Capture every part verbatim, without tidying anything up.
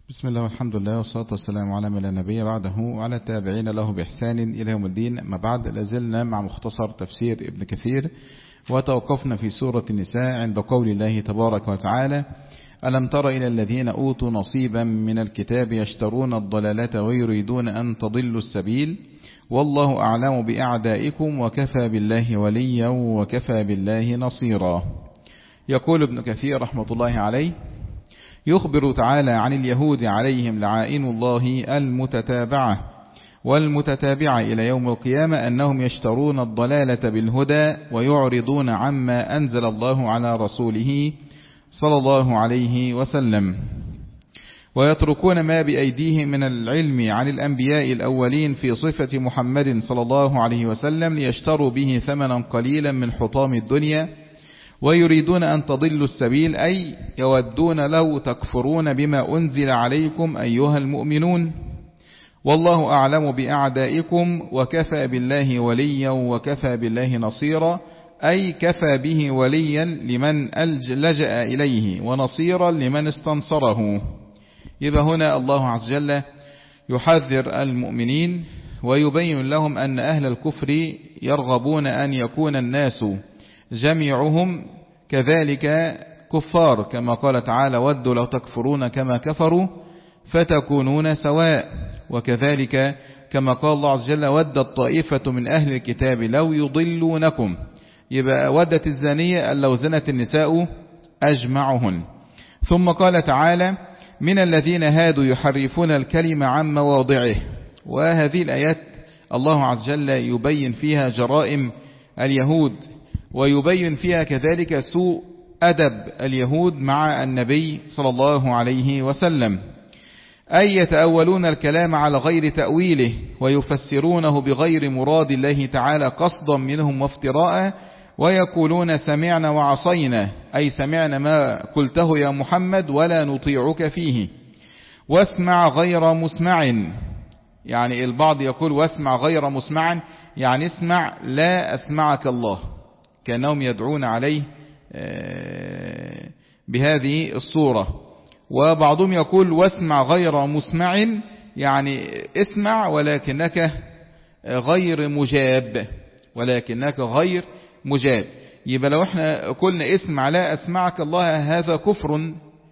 بسم الله والحمد لله والصلاة والسلام على من لا نبي بعده وعلى التابعين له بإحسان إلى يوم الدين. ما بعد، لازلنا مع مختصر تفسير ابن كثير، وتوقفنا في سورة النساء عند قول الله تبارك وتعالى: ألم تر إلى الذين أوتوا نصيبا من الكتاب يشترون الضلالة ويريدون أن تضلوا السبيل والله أعلم بأعدائكم وكفى بالله وليا وكفى بالله نصيرا. يقول ابن كثير رحمة الله عليه: يخبر تعالى عن اليهود عليهم لعائن الله المتتابعة والمتتابعة إلى يوم القيامة أنهم يشترون الضلالة بالهدى ويعرضون عما أنزل الله على رسوله صلى الله عليه وسلم، ويتركون ما بأيديهم من العلم عن الأنبياء الأولين في صفة محمد صلى الله عليه وسلم ليشتروا به ثمنا قليلا من حطام الدنيا، ويريدون أن تضلوا السبيل، أي يودون لو تكفرون بما أنزل عليكم أيها المؤمنون والله أعلم بأعدائكم وكفى بالله وليا وكفى بالله نصيرا، أي كفى به وليا لمن لجأ إليه ونصيرا لمن استنصره. يبقى هنا الله عز وجل يحذر المؤمنين ويبين لهم أن أهل الكفر يرغبون أن يكون الناس جميعهم كذلك كفار، كما قال تعالى: ودوا لو تكفرون كما كفروا فتكونون سواء. وكذلك كما قال الله عز وجل: ودت طائفة من أهل الكتاب لو يضلونكم. يبقى ودت الزانية لو زنت النساء أجمعهن. ثم قال تعالى: من الذين هادوا يحرفون الكلمة عن مواضعه. وهذه الآيات الله عز وجل يبين فيها جرائم اليهود، ويبين فيها كذلك سوء أدب اليهود مع النبي صلى الله عليه وسلم، أي يتأولون الكلام على غير تأويله ويفسرونه بغير مراد الله تعالى قصدا منهم وافتراء، ويقولون سمعنا وعصينا، أي سمعنا ما قلته يا محمد ولا نطيعك فيه. واسمع غير مسمع، يعني البعض يقول واسمع غير مسمع، يعني اسمع لا أسمعك الله، كأنهم يدعون عليه بهذه الصورة. وبعضهم يقول واسمع غير مسمع، يعني اسمع ولكنك غير مجاب، ولكنك غير مجاب. يبقى لو احنا قلنا اسمع لا أسمعك الله هذا كفر،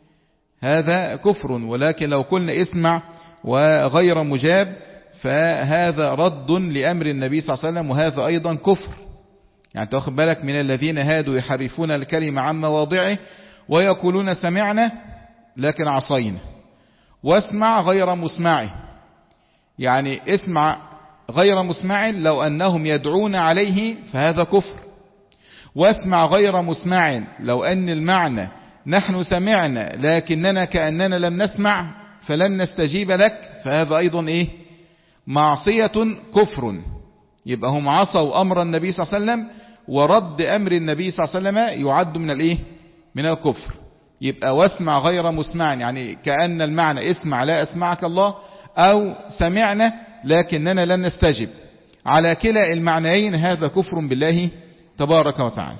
هذا كفر، ولكن لو قلنا اسمع وغير مجاب فهذا رد لأمر النبي صلى الله عليه وسلم، وهذا أيضا كفر. يعني تاخد بالك: من الذين هادوا يحرفون الكلمة عن مواضعه ويقولون سمعنا لكن عصينا. واسمع غير مسمع، يعني اسمع غير مسمع لو أنهم يدعون عليه فهذا كفر. واسمع غير مسمع لو أن المعنى نحن سمعنا لكننا كأننا لم نسمع فلن نستجيب لك، فهذا أيضا إيه؟ معصية كفر. يبقى هم عصوا أمر النبي صلى الله عليه وسلم، ورد أمر النبي صلى الله عليه وسلم يعد من الإيه؟ من الكفر. يبقى واسمع غير مسمع، يعني كأن المعنى اسمع لا أسمعك الله، أو سمعنا لكننا لن نستجب. على كلا المعنيين هذا كفر بالله تبارك وتعالى.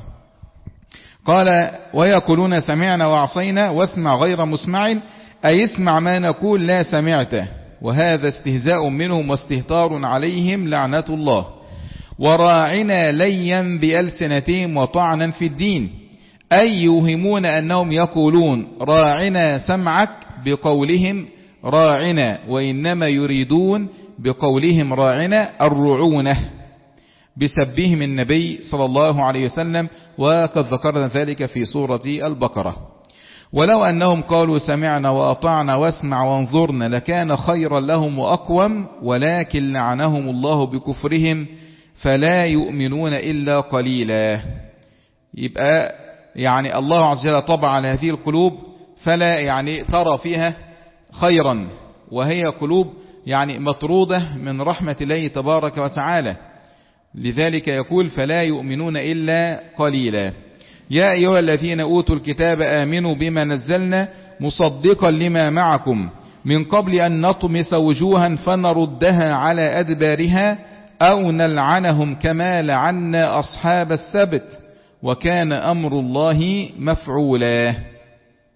قال: ويقولون سمعنا وعصينا واسمع غير مسمع، أي اسمع ما نقول لا سمعته، وهذا استهزاء منهم واستهتار عليهم لعنة الله. وراعنا ليا بألسنتهم وطعنا في الدين، أي يوهمون أنهم يقولون راعنا سمعك بقولهم راعنا، وإنما يريدون بقولهم راعنا الرعونة بسبهم النبي صلى الله عليه وسلم، وقد ذكرنا ذلك في سورة البقرة. ولو أنهم قالوا سمعنا وأطعنا واسمع وانظرنا لكان خيرا لهم وأقوم، ولكن لعنهم الله بكفرهم فلا يؤمنون إلا قليلا. يبقى يعني الله عز وجل طبع على هذه القلوب فلا يعني ترى فيها خيرا، وهي قلوب يعني مطرودة من رحمة الله تبارك وتعالى، لذلك يقول فلا يؤمنون إلا قليلا. يا أيها الذين أوتوا الكتاب آمنوا بما نزلنا مصدقا لما معكم من قبل أن نطمس وجوها فنردها على أدبارها أو نلعنهم كما لعنا أصحاب السبت وكان أمر الله مفعولا.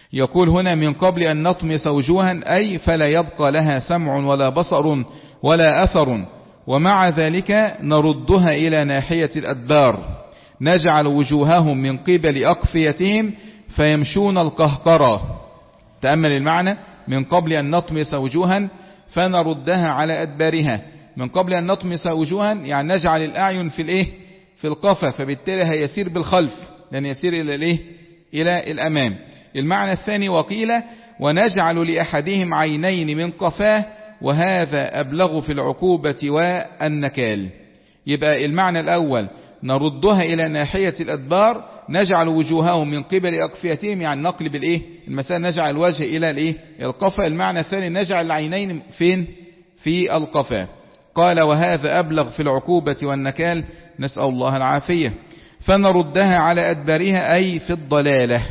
يقول هنا من قبل أن نطمس وجوها أي فلا يبقى لها سمع ولا بصر ولا أثر، ومع ذلك نردها إلى ناحية الأدبار، نجعل وجوههم من قبل أقفيتهم فيمشون القهقرة. تأمل المعنى، من قبل أن نطمس وجوها فنردها على أدبارها. من قبل أن نطمس وجوها يعني نجعل الأعين في الإيه؟ في القفا، فبالتالي هيسير بالخلف لأن يسير إلى الإيه؟ إلى الأمام. المعنى الثاني وقيل ونجعل لأحدهم عينين من قفاه، وهذا أبلغ في العقوبة والنكال. يبقى المعنى الأول نردها إلى ناحية الأدبار، نجعل وجوههم من قبل أقفيتهم يعني نقلب الإيه؟ المسألة نجعل الوجه إلى الإيه؟ القفا. المعنى الثاني نجعل العينين فين؟ في القفا. قال وهذا أبلغ في العقوبة والنكال، نسأل الله العافية. فنردها على أدبارها أي في الضلالة.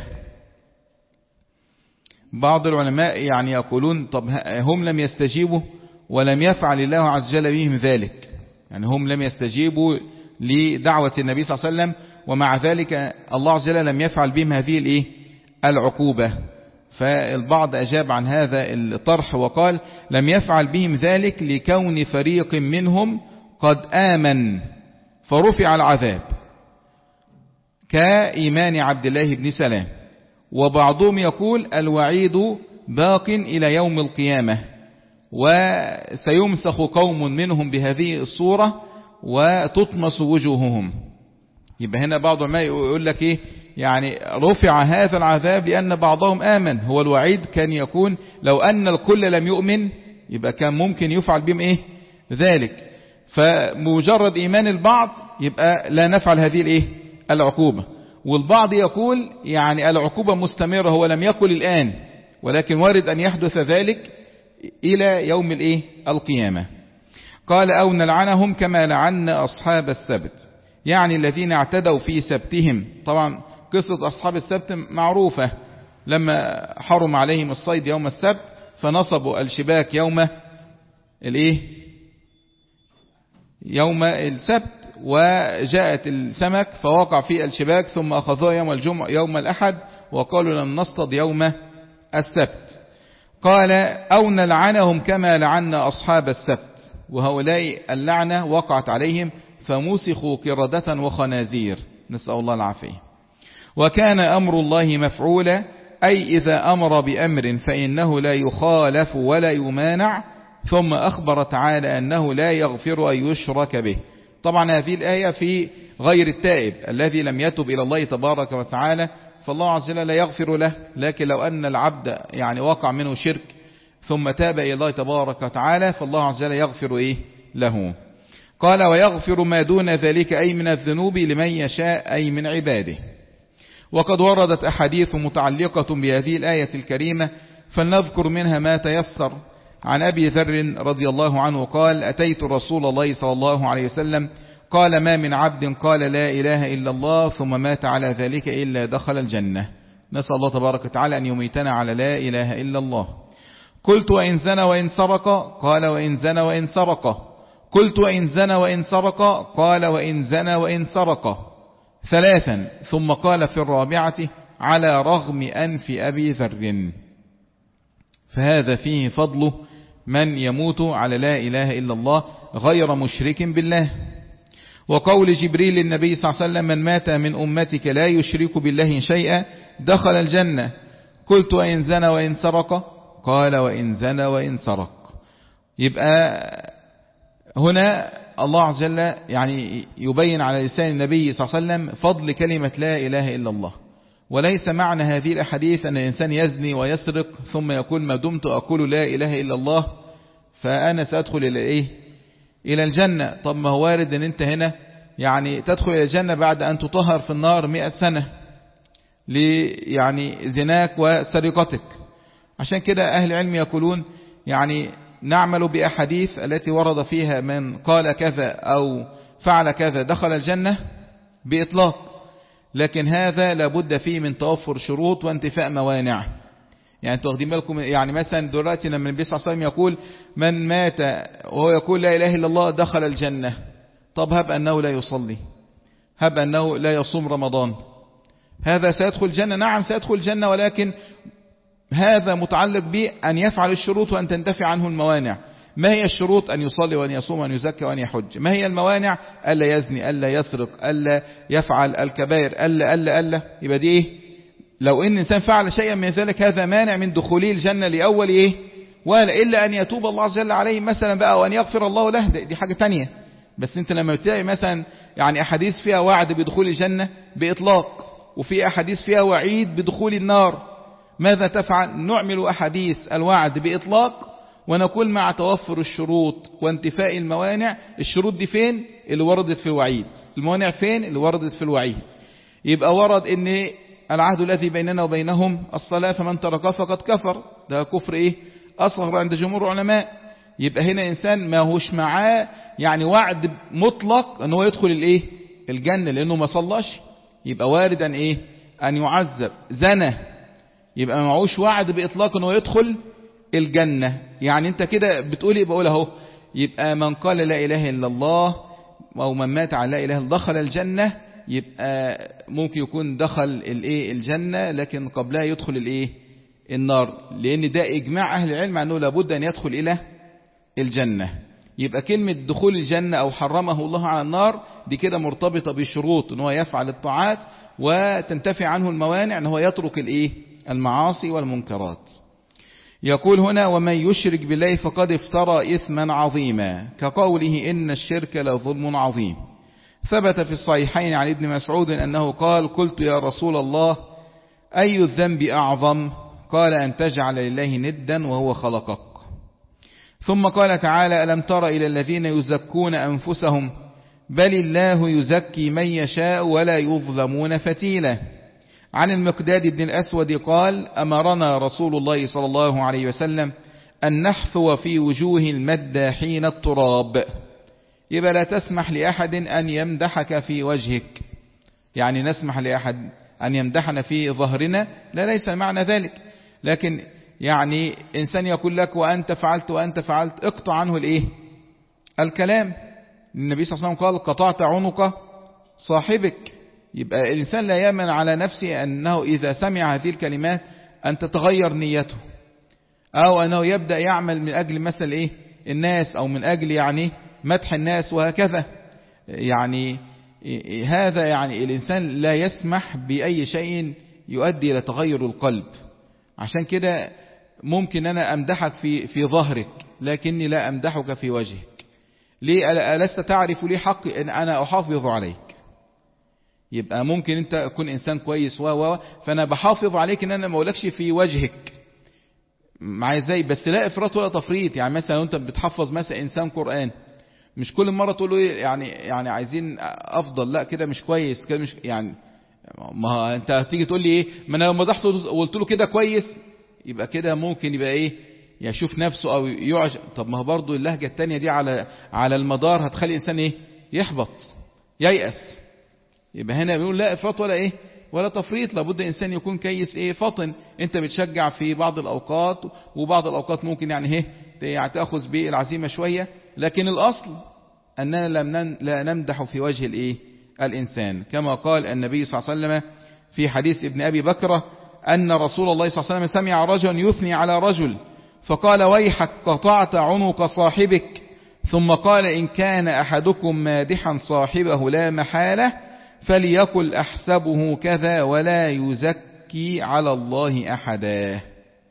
بعض العلماء يعني يقولون طب هم لم يستجيبوا ولم يفعل الله عز وجل بهم ذلك، يعني هم لم يستجيبوا لدعوة النبي صلى الله عليه وسلم ومع ذلك الله عز وجل لم يفعل بهم هذه الايه؟ العقوبة. فالبعض أجاب عن هذا الطرح وقال لم يفعل بهم ذلك لكون فريق منهم قد آمن فرفع العذاب كإيمان عبد الله بن سلام، وبعضهم يقول الوعيد باق إلى يوم القيامة وسيمسخ قوم منهم بهذه الصورة وتطمس وجوههم. يبقى هنا بعض ما يقول لك إيه؟ يعني رفع هذا العذاب لأن بعضهم آمن. هو الوعيد كان يكون لو أن الكل لم يؤمن يبقى كان ممكن يفعل بهم إيه؟ ذلك. فمجرد إيمان البعض يبقى لا نفعل هذه الإيه؟ العقوبة. والبعض يقول يعني العقوبة مستمرة، هو لم يقل الآن ولكن وارد أن يحدث ذلك إلى يوم الإيه؟ القيامة. قال أو نلعنهم كما لعنا أصحاب السبت، يعني الذين اعتدوا في سبتهم. طبعا قصة أصحاب السبت معروفة، لما حرم عليهم الصيد يوم السبت فنصبوا الشباك يوم الإيه؟ يوم السبت، وجاءت السمك فوقع في الشباك ثم أخذوه يوم الجمعة يوم الأحد وقالوا لن نصطاد يوم السبت. قال أو نلعنهم كما لعنا أصحاب السبت، وهؤلاء اللعنة وقعت عليهم فمسخوا قردة وخنازير، نسأل الله العافية. وكان أمر الله مفعولا، أي إذا أمر بأمر فإنه لا يخالف ولا يمانع. ثم أخبر تعالى أنه لا يغفر أن يشرك به. طبعا هذه الآية في غير التائب الذي لم يتب إلى الله تبارك وتعالى فالله عز وجل لا يغفر له، لكن لو أن العبد يعني وقع منه شرك ثم تاب إلى الله تبارك وتعالى فالله عز وجل يغفر إيه له. قال ويغفر ما دون ذلك أي من الذنوب لمن يشاء أي من عباده. وقد وردت أحاديث متعلقة بهذه الآية الكريمة فلنذكر منها ما تيسر. عن أبي ذر رضي الله عنه قال أتيت رسول الله صلى الله عليه وسلم قال ما من عبد قال لا إله إلا الله ثم مات على ذلك إلا دخل الجنة. نسأل الله تبارك وتعالى أن يميتنا على لا إله إلا الله. قلت وإن زنى وإن سرق قال وإن زنى وإن سرق. قلت وإن زنى وإن سرق قال وإن زنى وإن سرق ثلاثا، ثم قال في الرابعة على رغم أنف أبي ذر. فهذا فيه فضل من يموت على لا إله إلا الله غير مشرك بالله. وقول جبريل للنبي صلى الله عليه وسلم من مات من أمتك لا يشرك بالله شيئا دخل الجنة. قلت وإن زنى وإن سرق قال وإن زنى وإن سرق. يبقى هنا الله عز وجل يعني يبين على لسان النبي صلى الله عليه وسلم فضل كلمة لا إله إلا الله. وليس معنى هذه الأحاديث أن الإنسان يزني ويسرق ثم يقول ما دمت أقول لا إله إلا الله فأنا سأدخل إلى إيه؟ إلى الجنة. طب ما هو وارد أن أنت هنا يعني تدخل إلى الجنة بعد أن تطهر في النار مئة سنة يعني زناك وسرقتك. عشان كده أهل العلم يقولون يعني نعمل بأحاديث التي ورد فيها من قال كذا أو فعل كذا دخل الجنة بإطلاق، لكن هذا لابد فيه من توفر شروط وانتفاء موانع. يعني تاخدين بالكم يعني مثلا دلوقتي لما النبي صلى الله عليه وسلم يقول من مات وهو يقول لا إله إلا الله دخل الجنة، طب هب أنه لا يصلي، هب أنه لا يصوم رمضان، هذا سيدخل الجنة؟ نعم سيدخل الجنة، ولكن هذا متعلق بأن يفعل الشروط وأن تنتفي عنه الموانع. ما هي الشروط؟ أن يصلي وأن يصوم وأن يزكي وأن يحج. ما هي الموانع؟ ألا يزني، ألا يسرق، ألا يفعل الكبائر، ألا ألا ألا يبقى دي إيه؟ لو إن إنسان فعل شيئا من ذلك هذا مانع من دخوله الجنة لأول إيه؟ ولا إلا أن يتوب الله عز وجل عليه مثلا بقى وأن يغفر الله له، دي حاجة تانية. بس أنت لما بتلاقي مثلا يعني أحاديث فيها وعد بدخول الجنة بإطلاق، وفي أحاديث فيها وعيد بدخول النار، ماذا تفعل؟ نعمل أحاديث الوعد بإطلاق ونقول مع توفر الشروط وانتفاء الموانع. الشروط دي فين؟ اللي وردت في الوعيد. الموانع فين؟ اللي وردت في الوعيد. يبقى ورد ان العهد الذي بيننا وبينهم الصلاة فمن تركها فقد كفر، ده كفر ايه؟ اصغر عند جمهور العلماء. يبقى هنا انسان ما هوش معاه يعني وعد مطلق ان هو يدخل الايه؟ الجنة لانه ما صلاش، يبقى وارد ان ايه؟ ان يعذب. زنى، يبقى ما معهوش وعد باطلاق ان هو يدخل الجنة. يعني انت كده بتقول ايه؟ بقول اهو، يبقى من قال لا اله الا الله او من مات على لا اله الا الله دخل الجنة، يبقى ممكن يكون دخل الايه؟ الجنة، لكن قبلها يدخل الايه؟ النار، لان ده اجماع اهل العلم انه لابد ان يدخل الى الجنة. يبقى كلمة دخول الجنة او حرمه الله على النار دي كده مرتبطة بشروط ان هو يفعل الطاعات وتنتفي عنه الموانع، ان هو يترك الايه؟ المعاصي والمنكرات. يقول هنا ومن يشرك بالله فقد افترى إثما عظيما، كقوله إن الشرك لظلم عظيم. ثبت في الصحيحين عن ابن مسعود أنه قال قلت يا رسول الله أي الذنب أعظم؟ قال أن تجعل لله ندا وهو خلقك. ثم قال تعالى ألم تر إلى الذين يزكون أنفسهم بل الله يزكي من يشاء ولا يظلمون فتيلا. عن المقداد بن الأسود قال أمرنا رسول الله صلى الله عليه وسلم أن نحثو في وجوه المداحين التراب. يبقى لا تسمح لأحد أن يمدحك في وجهك، يعني نسمح لأحد أن يمدحنا في ظهرنا، لا ليس معنى ذلك. لكن يعني إنسان يقول لك وأنت فعلت وأنت فعلت، اقطع عنه الإيه؟ الكلام. النبي صلى الله عليه وسلم قال قطعت عنق صاحبك. يبقى الإنسان لا يأمن على نفسه أنه إذا سمع هذه الكلمات أن تتغير نيته، أو أنه يبدأ يعمل من أجل مثل إيه؟ الناس، أو من أجل يعني مدح الناس وهكذا. يعني هذا يعني الإنسان لا يسمح بأي شيء يؤدي إلى تغير القلب. عشان كده ممكن أنا أمدحك في في ظهرك لكني لا أمدحك في وجهك. ليه؟ ألست تعرف لي حق أن أنا أحافظ عليك؟ يبقى ممكن انت تكون انسان كويس و و فانا بحافظ عليك ان انا ما اقولكش في وجهك معايا ازاي، بس لا افراط ولا تفريط. يعني مثلا لو انت بتحفظ مثلا انسان قرآن، مش كل مرة تقول له يعني يعني عايزين افضل، لا كده مش كويس، كده مش يعني. ما انت هتيجي تقول لي ايه؟ ما انا لو مدحته وقلت له كده كويس، يبقى كده ممكن يبقى ايه؟ يشوف نفسه او يعجب. طب ما هو برضه اللهجة التانية دي على على المدار هتخلي الانسان ايه؟ يحبط، ييأس. يبقى هنا بيقول لا افراط ولا ايه؟ ولا تفريط. لابد انسان يكون كيس ايه؟ فطن. انت بتشجع في بعض الاوقات، وبعض الاوقات ممكن يعني ايه؟ يعني تاخذ بالعزيمه شويه، لكن الاصل اننا لم لا نمدح في وجه الايه؟ الانسان، كما قال النبي صلى الله عليه وسلم في حديث ابن ابي بكر ان رسول الله صلى الله عليه وسلم سمع رجلا يثني على رجل فقال ويحك قطعت عنق صاحبك، ثم قال إن كان أحدكم مادحا صاحبه لا محالة فليقل أحسبه كذا ولا يزكي على الله أحدا.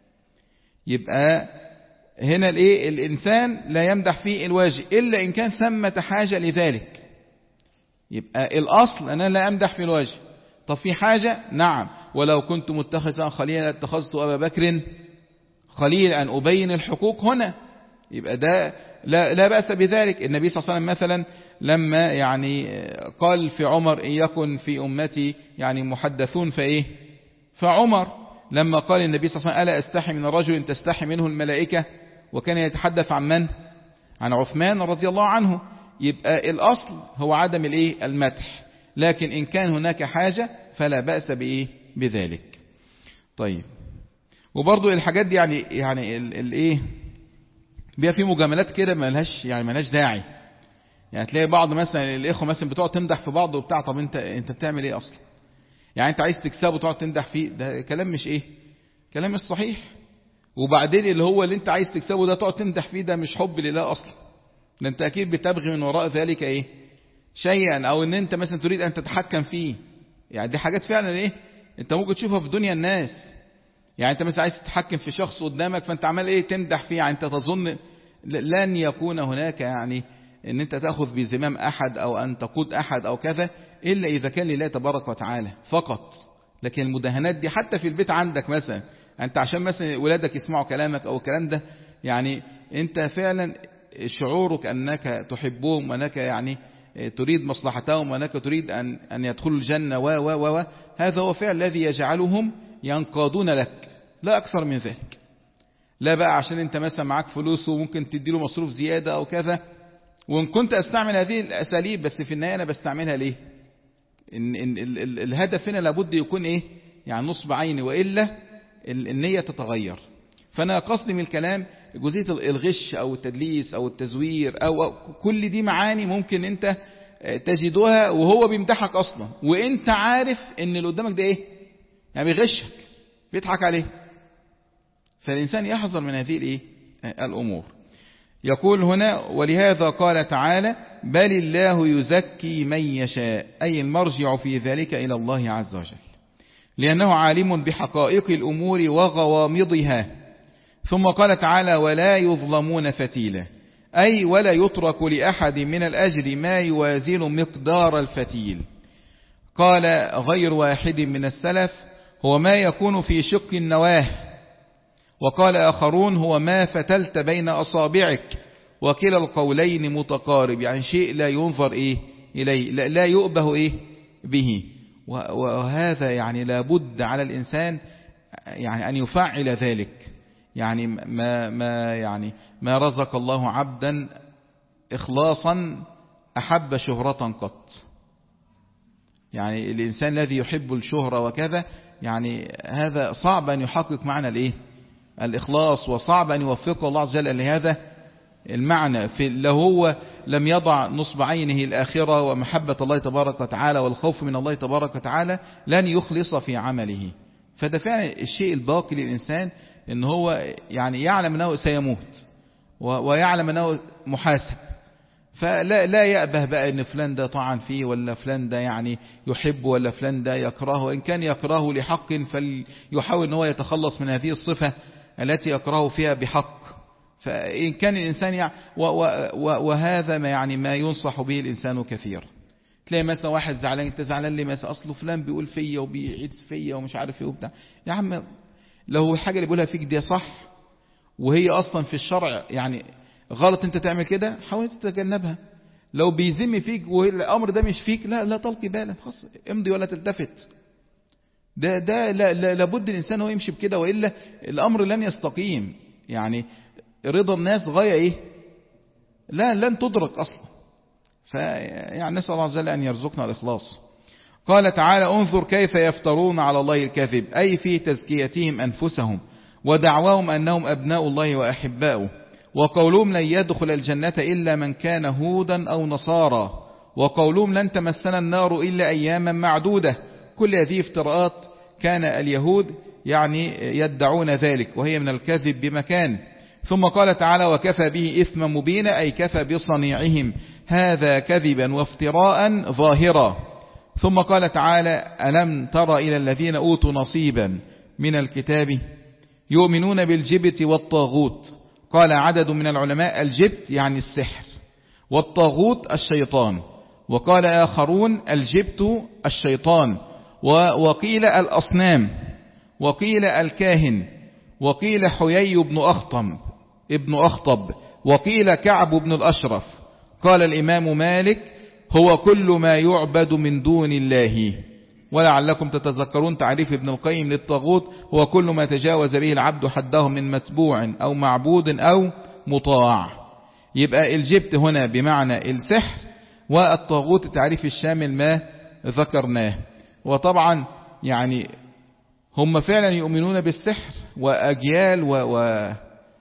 يبقى هنا الايه؟ الإنسان لا يمدح فيه الواجب إلا إن كان ثمة حاجة لذلك. يبقى الأصل أنا لا أمدح في الواجب. طب في حاجة؟ نعم، ولو كنت متخذا خليلا اتخذت أبا بكر خليل، أن أبين الحقوق هنا. يبقى ده لا, لا بأس بذلك. النبي صلى الله عليه وسلم مثلا لما يعني قال في عمر إن يكن في أمتي يعني محدثون فإيه؟ فعمر لما قال النبي صلى الله عليه وسلم ألا أستحي من الرجل تستحي منه الملائكة، وكان يتحدث عن من؟ عن عثمان رضي الله عنه. يبقى الأصل هو عدم الإيه؟ المدح، لكن إن كان هناك حاجة فلا بأس بإيه؟ بذلك. طيب، وبرضو الحاجات دي يعني يعني الايه بيبقى في مجاملات كده مالهاش يعني مالهاش داعي. يعني تلاقي بعض مثلا الاخوه مثلا بتقعد تمدح في بعض وبتاع، طب انت انت بتعمل ايه اصلا؟ يعني انت عايز تكسبه وتقعد تمدح فيه، ده كلام مش ايه كلام الصحيح. وبعدين اللي هو اللي انت عايز تكسبه ده تقعد تمدح فيه، ده مش حب لله اصلا، ده انت اكيد بتبغي من وراء ذلك ايه شيئا، او ان انت مثلا تريد ان تتحكم فيه. يعني دي حاجات فعلا ايه انت ممكن تشوفها في دنيا الناس. يعني انت مثلا عايز تتحكم في شخص قدامك، فانت عمال ايه تمدح فيه. يعني انت تظن لن يكون هناك يعني ان انت تأخذ بزمام احد او ان تقود احد او كذا الا اذا كان لله تبارك وتعالى فقط. لكن المداهنات دي حتى في البيت عندك مثلا، انت عشان مثلا ولادك يسمعوا كلامك او الكلام ده، يعني انت فعلا شعورك انك تحبهم وانك يعني تريد مصلحتهم وانك تريد ان ان يدخلوا الجنه و و و هذا هو فعل الذي يجعلهم ينقادون لك، لا اكثر من ذلك. لا بقى عشان انت مثلا معاك فلوس وممكن تدي له مصروف زياده او كذا. وان كنت استعمل هذه الاساليب، بس في النهايه انا بستعملها ليه؟ إن إن ال ال الهدف هنا لابد يكون ايه؟ يعني نصب عيني، والا النيه تتغير. فانا قصدي من الكلام جزئيه الغش او التدليس او التزوير او, أو كل دي معاني ممكن انت تجدها وهو بيمدحك اصلا، وانت عارف ان اللي قدامك ده ايه؟ يعني بيغشك، بيضحك عليه. فالانسان يحذر من هذه الايه؟ الامور. يقول هنا: ولهذا قال تعالى: بل الله يزكي من يشاء، أي المرجع في ذلك إلى الله عز وجل، لأنه عالم بحقائق الأمور وغوامضها. ثم قال تعالى: ولا يظلمون فتيلا، أي ولا يترك لأحد من الأجر ما يوازن مقدار الفتيل. قال غير واحد من السلف: هو ما يكون في شق النواه. وقال آخرون: هو ما فتلت بين أصابعك. وكلا القولين متقارب، يعني شيء لا ينظر إيه إليه، لا, لا يؤبه إيه به. وهذا يعني لابد على الإنسان يعني أن يفعل ذلك. يعني ما ما يعني ما رزق الله عبدا إخلاصا أحب شهرة قط. يعني الإنسان الذي يحب الشهرة وكذا، يعني هذا صعب أن يحقق معنى الإيه الإخلاص، وصعب أن يوفقه الله عز وجل لهذا المعنى. في لو هو لم يضع نصب عينه الآخرة ومحبة الله تبارك وتعالى والخوف من الله تبارك وتعالى، لن يخلص في عمله. فده فعلا الشيء الباقي للإنسان، إن هو يعني يعلم أنه سيموت ويعلم أنه محاسب. فلا لا يأبه بقى إن فلان ده طعن فيه، ولا فلان ده يعني يحب، ولا فلان ده يكرهه. وإن كان يكرهه لحق فليحاول أن هو يتخلص من هذه الصفة التي يكرهه فيها بحق. فإن كان الإنسان يعني وهذا ما يعني ما ينصح به الإنسان كثير. تلاقي مثلا واحد زعلان، انت زعلان ليه؟ مثلا اصله فلان بيقول فيا وبيعيد فيا ومش عارف ايه وبتاع. يا عم لو الحاجه اللي بيقولها فيك دي صح وهي اصلا في الشرع يعني غلط انت تعمل كده، حاول تتجنبها. لو بيذم فيك والامر ده مش فيك، لا لا تلقي بالك، خلاص امضي ولا تلتفت. ده ده لا لا لابد الانسان هو يمشي بكده، والا الامر لن يستقيم. يعني رضا الناس غايه ايه؟ لا لن تدرك اصلا. فيعني نسأل الله عز وجل أن يرزقنا الإخلاص. قال تعالى: انظر كيف يفترون على الله الكذب، أي في تزكيتهم أنفسهم ودعواهم أنهم أبناء الله وأحباؤه، وقولهم لن يدخل الجنة إلا من كان هودا أو نصارى، وقولهم لن تمسنا النار إلا أياما معدودة. كل هذه افتراءات كان اليهود يعني يدعون ذلك، وهي من الكذب بمكان. ثم قال تعالى: وكفى به إثما مبينا، أي كفى بصنيعهم هذا كذبا وافتراء ظاهرا. ثم قال تعالى: ألم تر إلى الذين أوتوا نصيبا من الكتاب يؤمنون بالجبت والطاغوت. قال عدد من العلماء: الجبت يعني السحر، والطاغوت الشيطان. وقال آخرون: الجبت الشيطان، وقيل الأصنام، وقيل الكاهن، وقيل حيي بن أخطب ابن أخطب، وقيل كعب بن الأشرف. قال الإمام مالك: هو كل ما يعبد من دون الله. ولعلكم تتذكرون تعريف ابن القيم للطاغوت: هو كل ما تجاوز به العبد حده من متبوع أو معبود أو مطاع. يبقى الجبت هنا بمعنى السحر، والطاغوت التعريف الشامل ما ذكرناه. وطبعا يعني هم فعلا يؤمنون بالسحر، وأجيال و, و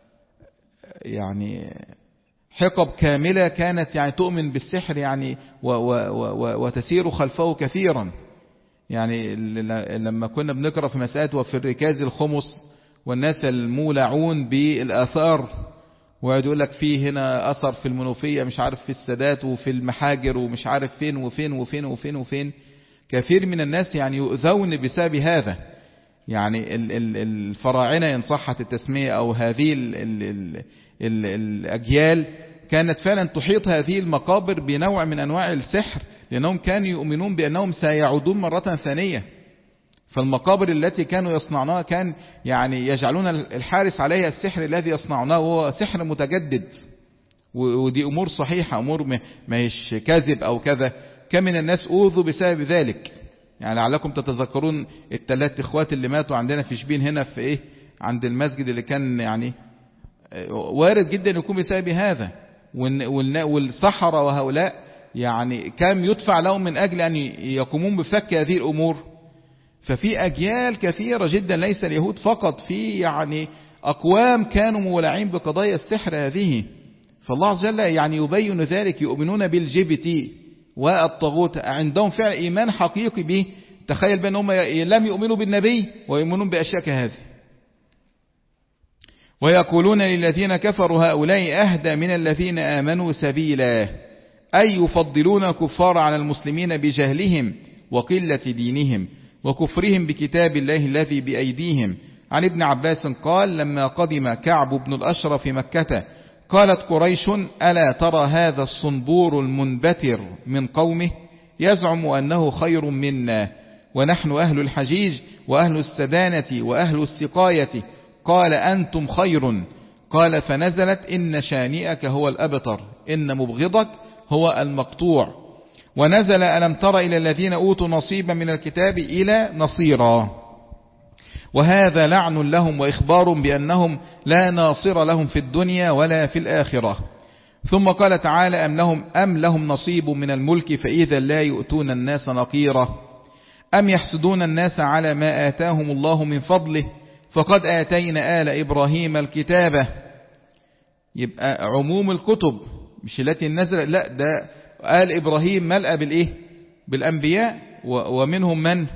يعني حقب كاملة كانت يعني تؤمن بالسحر يعني و و و وتسير خلفه كثيرا. يعني لما كنا بنقرأ في مسألة وفي الركاز الخمس والناس المولعون بالآثار، ويقعد يقول لك فيه هنا أثر في المنوفية مش عارف في السادات وفي المحاجر ومش عارف فين وفين وفين وفين وفين. كثير من الناس يعني يؤذون بسبب هذا. يعني الفراعنة إن صحت التسمية أو هذه ال ال ال ال الأجيال كانت فعلا تحيط هذه المقابر بنوع من أنواع السحر، لأنهم كانوا يؤمنون بأنهم سيعودون مرة ثانية. فالمقابر التي كانوا يصنعونها كان يعني يجعلون الحارس عليها السحر الذي يصنعونه وهو سحر متجدد، ودي أمور صحيحة، أمور ما هيش كذب أو كذا. كم من الناس أوذوا بسبب ذلك. يعني لعلكم تتذكرون الثلاث إخوات اللي ماتوا عندنا في شبين هنا في إيه عند المسجد، اللي كان يعني وارد جدا يكون بسبب هذا. والسحرة وهؤلاء يعني كم يدفع لهم من أجل أن يقومون بفك هذه الأمور. ففي أجيال كثيرة جدا، ليس اليهود فقط، في يعني أقوام كانوا مولعين بقضايا السحر هذه. فالله عز وجل يعني يبين ذلك، يؤمنون بالجبت والطاغوت، عندهم فعل إيمان حقيقي به. تخيل بأنهم لم يؤمنوا بالنبي ويؤمنون بأشياء كهذه. ويقولون للذين كفروا هؤلاء أهدى من الذين آمنوا سبيلا، أي يفضلون الكفار على المسلمين بجهلهم وقلة دينهم وكفرهم بكتاب الله الذي بأيديهم. عن ابن عباس قال: لما قدم كعب بن الأشرف مكة قالت قريش: ألا ترى هذا الصنبور المنبتر من قومه يزعم أنه خير منا ونحن أهل الحجيج وأهل السدانة وأهل السقاية. قال: أنتم خير. قال: فنزلت: إن شانئك هو الأبتر إن مبغضك هو المقطوع. ونزل: ألم تر إلى الذين أوتوا نصيبا من الكتاب إلى نصيرا. وهذا لعن لهم وإخبار بأنهم لا ناصر لهم في الدنيا ولا في الآخرة. ثم قال تعالى: أم لهم, أم لهم نصيب من الملك فإذا لا يؤتون الناس نقيرا. أم يحسدون الناس على ما آتاهم الله من فضله فقد آتينا آل إبراهيم الكتابة. يبقى عموم الكتب مش التي نزل، لا، ده آل إبراهيم ملأ بالإيه؟ بالأنبياء، ومنهم من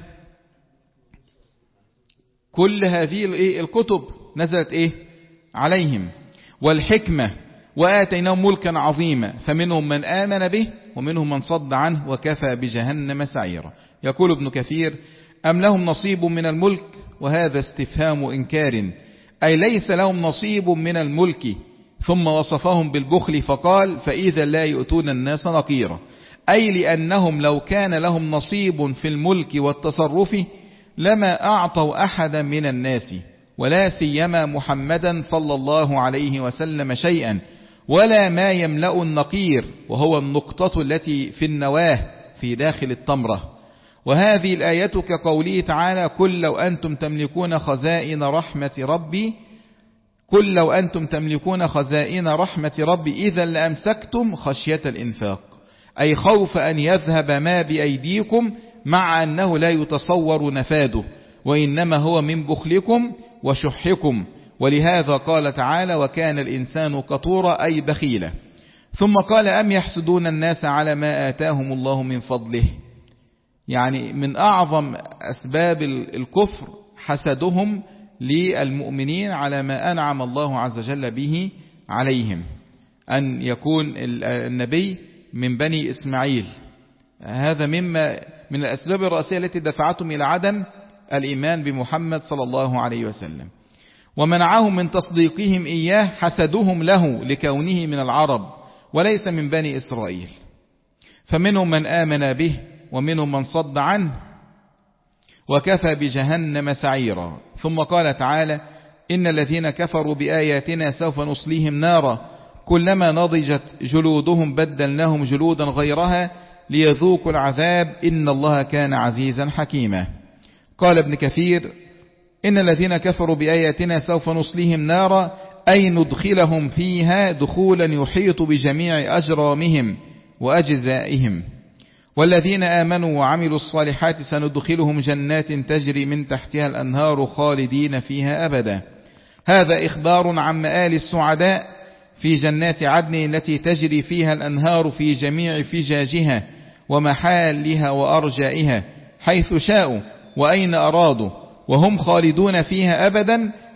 كل هذه الكتب نزلت إيه عليهم، والحكمة، وآتيناهم ملكا عظيما، فمنهم من آمن به ومنهم من صد عنه وكفى بجهنم سعيرا. يقول ابن كثير: أم لهم نصيب من الملك، وهذا استفهام إنكار، أي ليس لهم نصيب من الملك. ثم وصفهم بالبخل فقال: فإذا لا يؤتون الناس نقيرا، أي لأنهم لو كان لهم نصيب في الملك والتصرف لما أعطوا أحدا من الناس، ولا سيما محمدا صلى الله عليه وسلم شيئا، ولا ما يملأ النقير، وهو النقطة التي في النواه في داخل التمرة. وهذه الآية كقوله تعالى: قل لو أنتم تملكون خزائن رحمة ربي قل لو أنتم تملكون خزائن رحمة ربي إذا لأمسكتم خشية الإنفاق، أي خوف أن يذهب ما بأيديكم، مع أنه لا يتصور نفاده، وإنما هو من بخلكم وشحكم. ولهذا قال تعالى: وكان الإنسان قطورا، أي بخيلا. ثم قال: أم يحسدون الناس على ما آتاهم الله من فضله. يعني من أعظم أسباب الكفر حسدهم للمؤمنين على ما أنعم الله عز وجل به عليهم، أن يكون النبي من بني إسماعيل. هذا مما من الأسباب الرئيسية التي دفعتهم إلى عدم الإيمان بمحمد صلى الله عليه وسلم. ومنعهم من تصديقهم إياه حسدهم له لكونه من العرب وليس من بني إسرائيل. فمنهم من آمن به ومنهم من صد عنه وكفى بجهنم سعيرا. ثم قال تعالى: إن الذين كفروا بآياتنا سوف نصليهم نارا كلما نضجت جلودهم بدلناهم جلودا غيرها ليذوقوا العذاب إن الله كان عزيزا حكيما. قال ابن كثير: إن الذين كفروا بآياتنا سوف نصليهم نارا، أي ندخلهم فيها دخولا يحيط بجميع أجرامهم وأجزائهم. والذين آمنوا وعملوا الصالحات سندخلهم جنات تجري من تحتها الأنهار خالدين فيها أبدا. هذا إخبار عن مآل السعداء في جنات عدن التي تجري فيها الأنهار في جميع فجاجها ومحالها وأرجائها حيث شاءوا وأين أرادوا، وهم خالدون فيها أبدا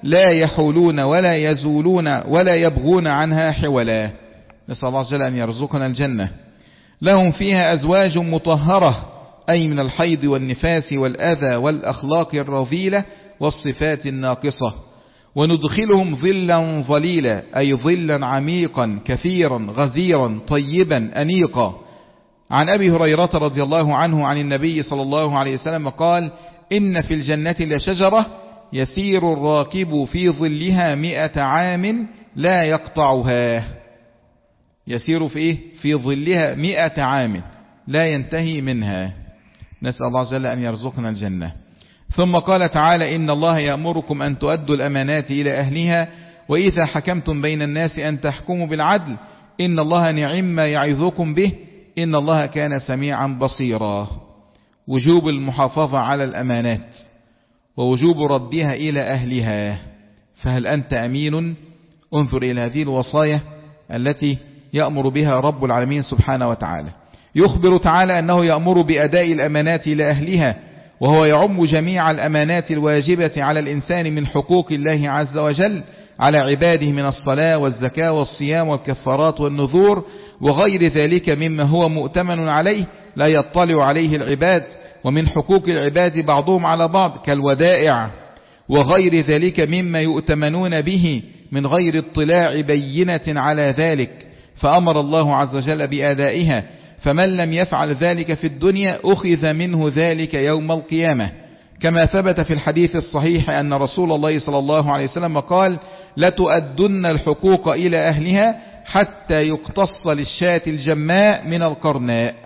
لا يحولون ولا يزولون ولا يبغون عنها حولا. نسأل الله عز وجل أن يرزقنا الجنة. لهم فيها أزواج مطهرة، أي من الحيض والنفاس والأذى والأخلاق الرذيلة والصفات الناقصة. وندخلهم ظلا ظليلا، أي ظلا عميقا كثيرا غزيرا طيبا أنيقا. عن أبي هريرة رضي الله عنه عن النبي صلى الله عليه وسلم قال: إن في الجنة لشجرة يسير الراكب في ظلها مئة عام لا يقطعها. يسير في إيه؟ في ظلها مئة عام لا ينتهي منها. نسأل الله عز وجل أن يرزقنا الجنة. ثم قال تعالى: إن الله يأمركم أن تؤدوا الأمانات إلى أهلها وإذا حكمتم بين الناس أن تحكموا بالعدل إن الله نعم ما يعظكم به إن الله كان سميعا بصيرا. وجوب المحافظة على الأمانات ووجوب ردها إلى أهلها. فهل أنت أمين؟ انظر إلى هذه الوصايا التي يأمر بها رب العالمين سبحانه وتعالى. يخبر تعالى أنه يأمر بأداء الأمانات إلى أهلها، وهو يعم جميع الأمانات الواجبة على الإنسان من حقوق الله عز وجل على عباده من الصلاة والزكاة والصيام والكفارات والنذور وغير ذلك مما هو مؤتمن عليه لا يطلع عليه العباد، ومن حقوق العباد بعضهم على بعض كالودائع وغير ذلك مما يؤتمنون به من غير اطلاع بينة على ذلك، فأمر الله عز وجل بأدائها. فمن لم يفعل ذلك في الدنيا أخذ منه ذلك يوم القيامة، كما ثبت في الحديث الصحيح أن رسول الله صلى الله عليه وسلم قال: لتؤدن الحقوق إلى أهلها حتى يقتص للشاة الجماء من القرناء.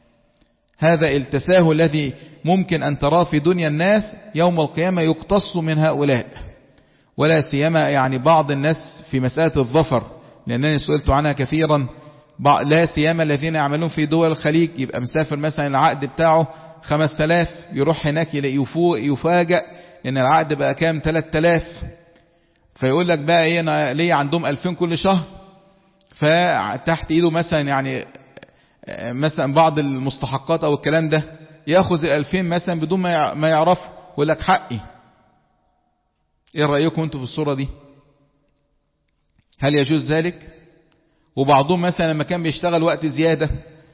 هذا التساه الذي ممكن أن تراه في دنيا الناس يوم القيامة يقتص من هؤلاء، ولا سيما يعني بعض الناس في مسألة الظفر، لأنني سئلت عنها كثيرا. لا سيما الذين يعملون في دول الخليج، يبقى مسافر مثلا العقد بتاعه خمس تلاف، يروح هناك يفاجأ ان العقد بقى كام؟ تلات تلاف. فيقول لك بقى ايه، انا ليه عندهم الفين كل شهر، فتحت ايده مثلا يعني مثلا بعض المستحقات او الكلام ده، ياخذ الالفين مثلا بدون ما يعرف، يقول لك حقي. ايه رأيكم انتوا في الصورة دي؟ هل يجوز ذلك؟ وبعضهم مثلا لما كان بيشتغل وقت زيادة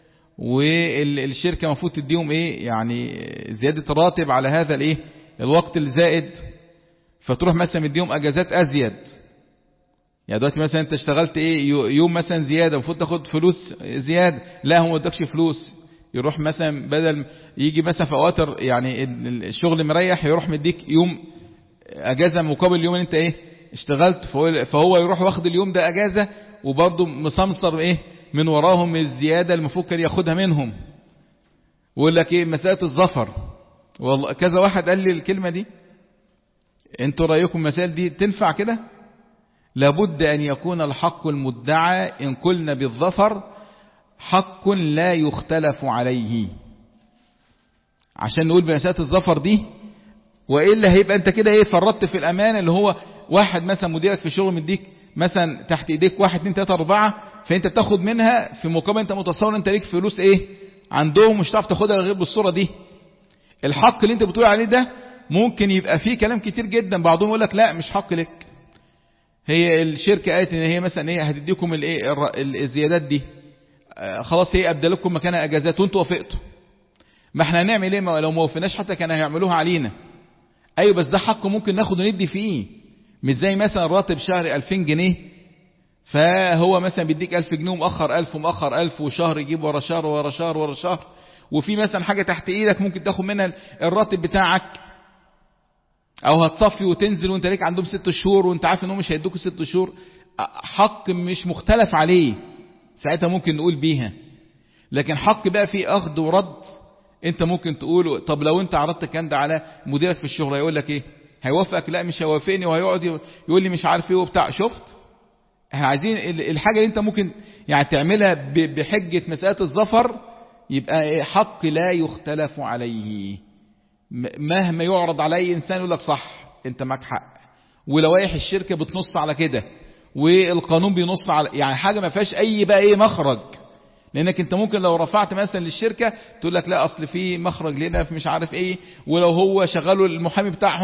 والشركة المفروض تديهم ايه يعني زيادة الراتب على هذا الايه الوقت الزائد، فتروح مثلا مديهم اجازات ازيد. يعني دلوقتي مثلا انت اشتغلت ايه يوم مثلا زيادة، المفروض تاخد فلوس زيادة، لا هو ما ادكش فلوس. يروح مثلا بدل يجي مثلا في اوقات يعني الشغل مريح، يروح مديك يوم اجازة مقابل اليوم اللي انت ايه اشتغلت، فهو يروح واخد اليوم ده اجازة، وبرضه مصمصر ايه من وراهم الزيادة المفروض كان ياخدها منهم. ويقول لك ايه مسألة الظفر. والله كذا واحد قال لي الكلمة دي. انتوا رأيكم المسائل دي تنفع كده؟ لابد ان يكون الحق المدعى ان قلنا بالظفر حق لا يختلف عليه، عشان نقول بمسألة الظفر دي. وإلا هيبقى انت كده ايه فرطت في الأمان، اللي هو واحد مثلا مديرك في الشغل مديك مثلا تحت ايديك واحد اتنين تلاتة اربعة، فانت تاخد منها في مقابل انت متصور انت ليك فلوس ايه عندهم، مش هتعرف تاخدها غير بالصورة دي. الحق اللي انت بتقول عليه ده ممكن يبقى فيه كلام كتير جدا، بعضهم يقول لك لا مش حق لك، هي الشركة قالت ان هي مثلا ايه هتديكم الايه الزيادات دي، خلاص هي ابدل لكم مكانها اجازات وانتوا وافقتوا. ما احنا هنعمل ايه لو ما وافقناش؟ حتى كانوا هيعملوها علينا. ايوه بس ده حق ممكن ناخد وندي فيه، مش زي مثلا راتب شهري الفين جنيه، فهو مثلا بيديك الف جنيه ومؤخر الف ومؤخر الف، وشهر يجيب ورا شهر ورا شهر ورا شهر، وفي مثلا حاجة تحت ايدك ممكن تاخد منها الراتب بتاعك، او هتصفي وتنزل وانت ليك عندهم ست شهور وانت عارف انهم مش هيدوك ست شهور، حق مش مختلف عليه، ساعتها ممكن نقول بيها. لكن حق بقى فيه اخذ ورد، انت ممكن تقول طب لو انت عرضت الكلام ده على مديرك في الشغل هيقول لك ايه؟ هيوافقك؟ لا مش هيوافقني، وهيقعد يقول لي مش عارف ايه وبتاع. شفت؟ احنا عايزين الحاجة اللي انت ممكن يعني تعملها بحجة مسألة الظفر يبقى حق لا يختلف عليه، مهما يعرض عليه انسان يقول لك صح انت معك حق، ولوائح الشركة بتنص على كده، والقانون بينص على يعني حاجة ما فيهاش اي بقى ايه مخرج. لانك انت ممكن لو رفعت مثلا للشركة تقول لك لا اصل في مخرج لنا في مش عارف ايه، ولو هو شغلوا المحامي بتاعهم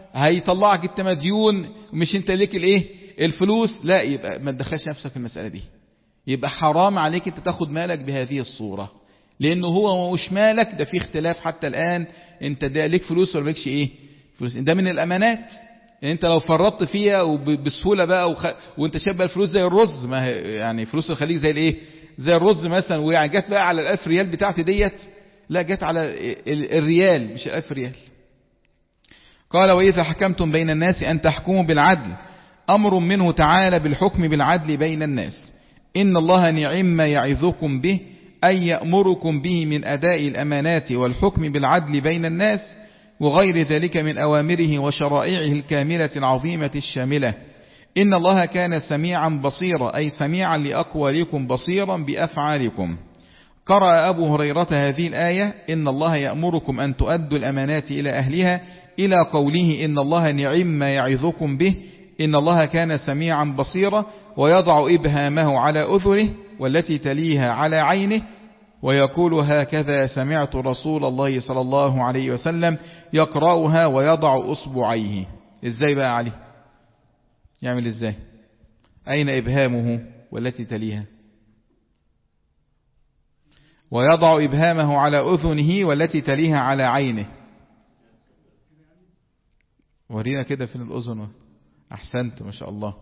هيطلعك انت مديون مش انت ليك الايه الفلوس، لا يبقى ما تدخلش نفسك في المسألة دي. يبقى حرام عليك انت تاخد مالك بهذه الصورة، لانه هو مش مالك، ده في اختلاف حتى الآن، انت ده ليك فلوس ولا مالكش ايه فلوس. ده من الامانات، يعني انت لو فرطت فيها وبسهولة بقى وخ... وانت شايف الفلوس زي الرز، ما يعني فلوس الخليج زي الايه زي الرز مثلا، ويعني جت بقى على الالف ريال بتاعتي ديت، لا جت على الريال مش الالف ريال. قال وإذا حكمتم بين الناس أن تحكموا بالعدل، أمر منه تعالى بالحكم بالعدل بين الناس. إن الله نعم ما يعظكم به، أي يأمركم به من أداء الأمانات والحكم بالعدل بين الناس، وغير ذلك من أوامره وشرائعه الكاملة العظيمة الشاملة. إن الله كان سميعا بصيرا، أي سميعا لأقوالكم بصيرا بأفعالكم. قرأ أبو هريرة هذه الآية: إن الله يأمركم أن تؤدوا الأمانات إلى أهلها، إلى قوله إن الله نعم ما يعظكم به، إن الله كان سميعا بصيرا، ويضع إبهامه على أذنه والتي تليها على عينه، ويقول هكذا سمعت رسول الله صلى الله عليه وسلم يقرأها ويضع أصبعيه. إزاي بقى علي يعمل إزاي؟ أين إبهامه والتي تليها؟ ويضع إبهامه على أذنه والتي تليها على عينه. ورينا كده فين الأذن. أحسنت ما شاء الله.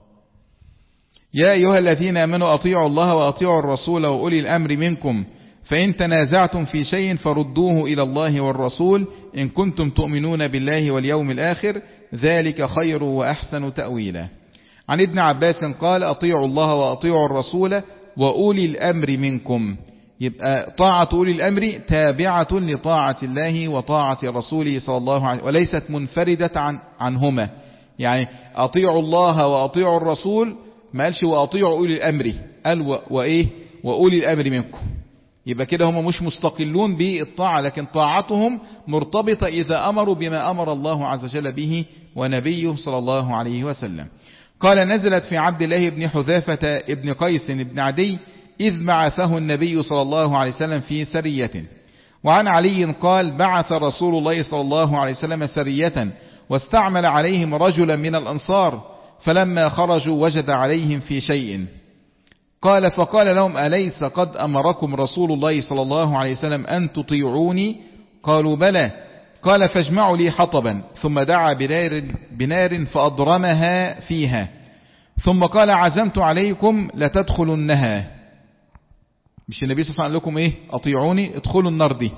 يا أيها الذين آمنوا أطيعوا الله وأطيعوا الرسول وأولي الأمر منكم، فإن تنازعتم في شيء فردوه إلى الله والرسول إن كنتم تؤمنون بالله واليوم الآخر، ذلك خير وأحسن تأويلا. عن ابن عباس قال أطيعوا الله وأطيعوا الرسول وأولي الأمر منكم. يبقى طاعة أولي الأمر تابعة لطاعة الله وطاعة رسوله صلى الله عليه وسلم، وليست منفردة عن عنهما. يعني أطيعوا الله وأطيعوا الرسول، ما قالش وأطيعوا أولي الأمر، قال وإيه وأولي الأمر منكم. يبقى كده هم مش مستقلون بالطاعة، لكن طاعتهم مرتبطة إذا أمروا بما أمر الله عز وجل به ونبيه صلى الله عليه وسلم. قال نزلت في عبد الله بن حذافة ابن قيس بن عدي إذ بعثه النبي صلى الله عليه وسلم في سرية. وعن علي قال بعث رسول الله صلى الله عليه وسلم سرية واستعمل عليهم رجلا من الأنصار، فلما خرجوا وجد عليهم في شيء، قال فقال لهم أليس قد أمركم رسول الله صلى الله عليه وسلم أن تطيعوني؟ قالوا بلى. قال فاجمعوا لي حطبا، ثم دعا بنار, بنار فأضرمها فيها، ثم قال عزمت عليكم لتدخلنها. مش النبي صلى الله عليه وسلم لكم ايه أطيعوني ادخلوا النار دي.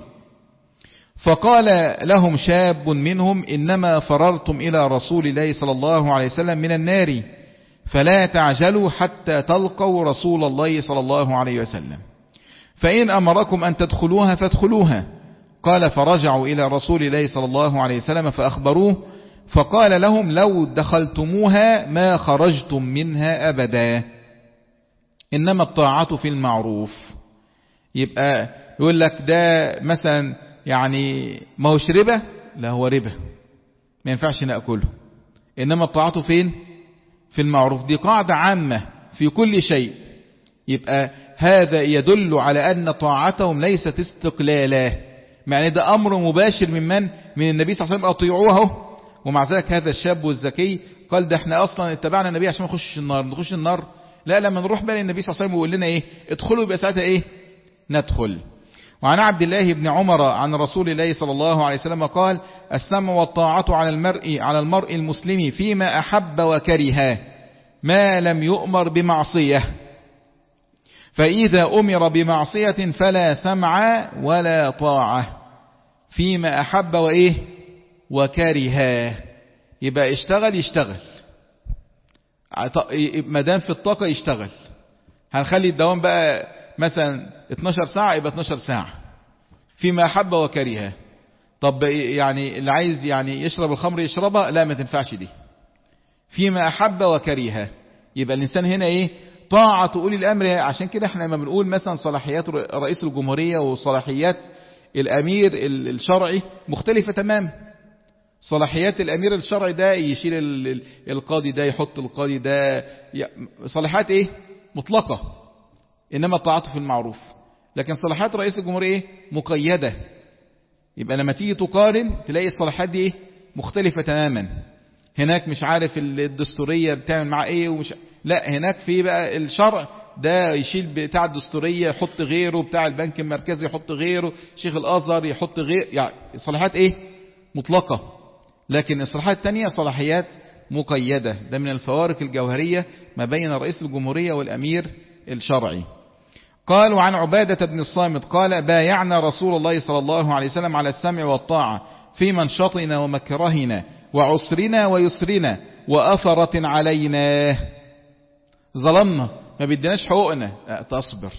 فقال لهم شاب منهم إنما فررتم إلى رسول الله صلى الله عليه وسلم من النار، فلا تعجلوا حتى تلقوا رسول الله صلى الله عليه وسلم، فإن أمركم أن تدخلوها فادخلوها. قال فرجعوا إلى رسول الله صلى الله عليه وسلم فأخبروه، فقال لهم لو دخلتموها ما خرجتم منها أبدا، إنما الطاعة في المعروف. يبقى يقول لك ده مثلا يعني ما هوش ربا، لا هو ربا ما ينفعش نأكله، إنما الطاعة فين؟ في المعروف. دي قاعدة عامة في كل شيء. يبقى هذا يدل على أن طاعتهم ليست استقلالا، يعني ده أمر مباشر من من؟ من النبي صلى الله عليه وسلم أطيعوه. ومع ذلك هذا الشاب الذكي قال ده احنا أصلا اتبعنا النبي عشان نخش النار. نخش النار لا، لما نروح بقى النبي صلى الله عليه وسلم ويقول لنا ايه ادخلوا، يبقى ساعتها ايه ندخل. وعن عبد الله بن عمر عن رسول الله صلى الله عليه وسلم قال السمع والطاعة على المرء على المرء المسلم فيما أحب وكره ما لم يؤمر بمعصية، فإذا أمر بمعصية فلا سمع ولا طاعة فيما أحب وإيه وكره. يبقى اشتغل يشتغل مدام في الطاقة يشتغل. هنخلي الدوام بقى مثلا اتناشر ساعة يبقى اتناشر ساعة فيما أحب وكره. طب يعني اللي عايز يعني يشرب الخمر يشربها، لا ما تنفعش دي فيما أحب وكره. يبقى الإنسان هنا إيه طاعة أولي الأمر. عشان كده احنا لما بنقول مثلا صلاحيات رئيس الجمهورية وصلاحيات الأمير الشرعي مختلفة تمام. صلاحيات الأمير الشرعي ده يشيل القاضي ده، يحط القاضي ده، صلاحيات ايه مطلقة، إنما الطاعة في المعروف. لكن صلاحيات رئيس الجمهورية ايه مقيدة. يبقى لما تيجي تقارن تلاقي الصلاحيات دي ايه مختلفة تماما. هناك مش عارف الدستورية بتعمل مع ايه ومش، لا هناك في بقى الشرع ده يشيل بتاع الدستورية يحط غيره، بتاع البنك المركزي يحط غيره، شيخ الازهر يحط غير، يعني صلاحيات ايه مطلقة. لكن الصلاحيات التانية صلاحيات مقيدة. ده من الفوارق الجوهرية ما بين رئيس الجمهورية والأمير الشرعي. قال وعن عبادة بن الصامت قال بايعنا رسول الله صلى الله عليه وسلم على السمع والطاعة في منشطنا ومكرهنا وعسرنا ويسرنا وأثرة علينا. ظلمنا ما بدناش حقوقنا تصبر.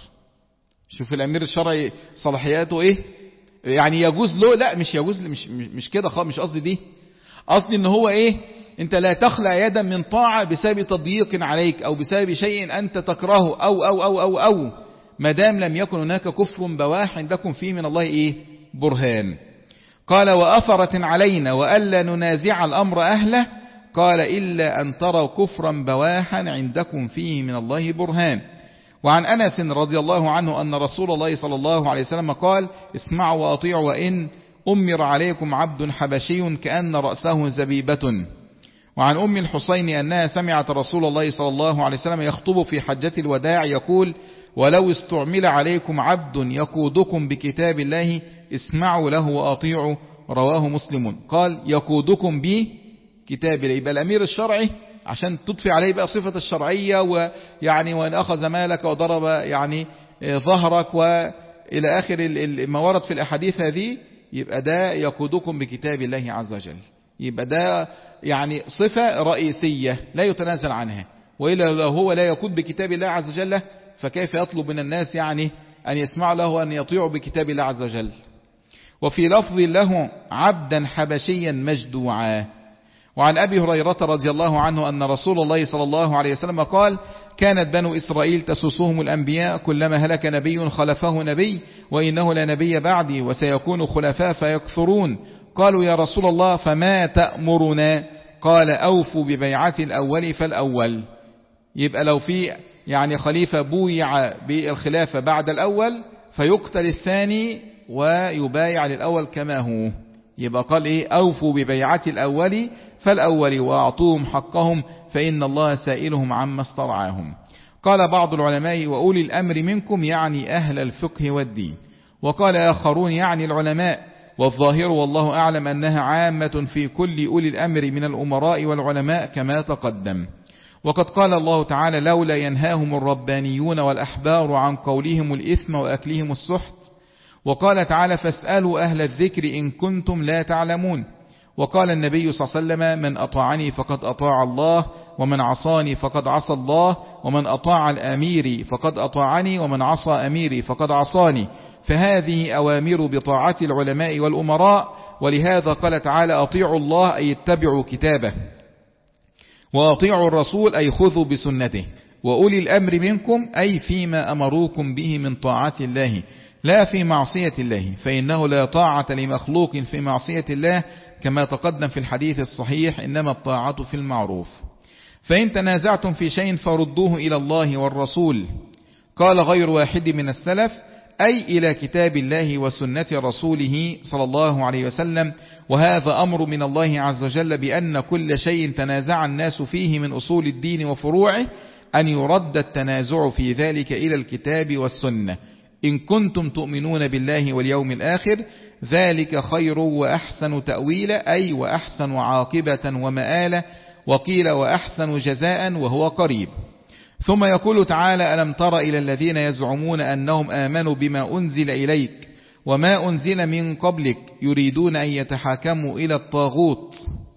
شوف الأمير الشرعي صلاحياته ايه، يعني يجوز له، لا مش يجوز، مش مش كده خالص، مش قصدي دي، قصدي ان هو ايه، انت لا تخلع يدا من طاعة بسبب تضييق عليك او بسبب شيء انت تكرهه او او او او او ما دام لم يكن هناك كفر بواح عندكم فيه من الله ايه برهان. قال وأثرة علينا وألا ننازع الأمر أهله. قال إلا أن تروا كفرا بواحا عندكم فيه من الله برهان. وعن أنس رضي الله عنه أن رسول الله صلى الله عليه وسلم قال اسمعوا وأطيعوا وإن أمر عليكم عبد حبشي كأن رأسه زبيبة. وعن أم الحسين أنها سمعت رسول الله صلى الله عليه وسلم يخطب في حجة الوداع يقول ولو استعمل عليكم عبد يقودكم بكتاب الله اسمعوا له وأطيعوا. رواه مسلم. قال يقودكم بكتاب الله، يبقى الأمير الشرعي عشان تضفي عليه بقى صفة الشرعية، ويعني وإن أخذ مالك وضرب يعني ظهرك وإلى آخر ما ورد في الأحاديث هذه، يبقى ده يقودكم بكتاب الله عز وجل، يبقى ده يعني صفة رئيسية لا يتنازل عنها. وإلا لو هو لا يقود بكتاب الله عز وجل فكيف يطلب من الناس يعني أن يسمعوا له وأن يطيعوا بكتاب الله عز وجل. وفي لفظ له عبدا حبشيا مجدوعا. وعن أبي هريرة رضي الله عنه أن رسول الله صلى الله عليه وسلم قال كانت بنو إسرائيل تسوسهم الأنبياء كلما هلك نبي خلفه نبي وإنه لا نبي بعدي وسيكون خلفاء فيكثرون. قالوا يا رسول الله فما تأمرنا؟ قال أوفوا ببيعة الأول فالأول. يبقى لو في يعني خليفة بويع بالخلافة بعد الأول فيقتل الثاني ويبايع للأول كما هو. يبقى قال إيه أوفوا ببيعة الأول فالأول وأعطوهم حقهم فإن الله سائلهم عما استرعاهم. قال بعض العلماء وأولي الأمر منكم يعني أهل الفقه والدين. وقال آخرون يعني العلماء، والظاهر والله أعلم أنها عامة في كل أولي الأمر من الأمراء والعلماء كما تقدم. وقد قال الله تعالى لولا ينهاهم الربانيون والأحبار عن قولهم الإثم وأكلهم السحت. وقال تعالى فاسألوا أهل الذكر إن كنتم لا تعلمون. وقال النبي صلى الله عليه وسلم من أطاعني فقد أطاع الله ومن عصاني فقد عصى الله ومن أطاع الأمير فقد أطاعني ومن عصى أميري فقد عصاني. فهذه أوامر بطاعة العلماء والأمراء. ولهذا قال تعالى أطيعوا الله أي اتبعوا كتابه، وأطيعوا الرسول أي خذوا بسنته، وأولي الأمر منكم أي فيما أمروكم به من طاعة الله لا في معصية الله، فإنه لا طاعة لمخلوق في معصية الله كما تقدم في الحديث الصحيح إنما الطاعة في المعروف. فإن تنازعتم في شيء فردوه إلى الله والرسول. قال غير واحد من السلف أي إلى كتاب الله وسنة رسوله صلى الله عليه وسلم. وهذا أمر من الله عز وجل بأن كل شيء تنازع الناس فيه من أصول الدين وفروعه أن يرد التنازع في ذلك إلى الكتاب والسنة إن كنتم تؤمنون بالله واليوم الآخر ذلك خير وأحسن تأويلا أي وأحسن عاقبة ومآلا. وقيل وأحسن جزاء وهو قريب. ثم يقول تعالى ألم تر إلى الذين يزعمون أنهم آمنوا بما أنزل إليك وما أنزل من قبلك يريدون أن يتحاكموا إلى الطاغوت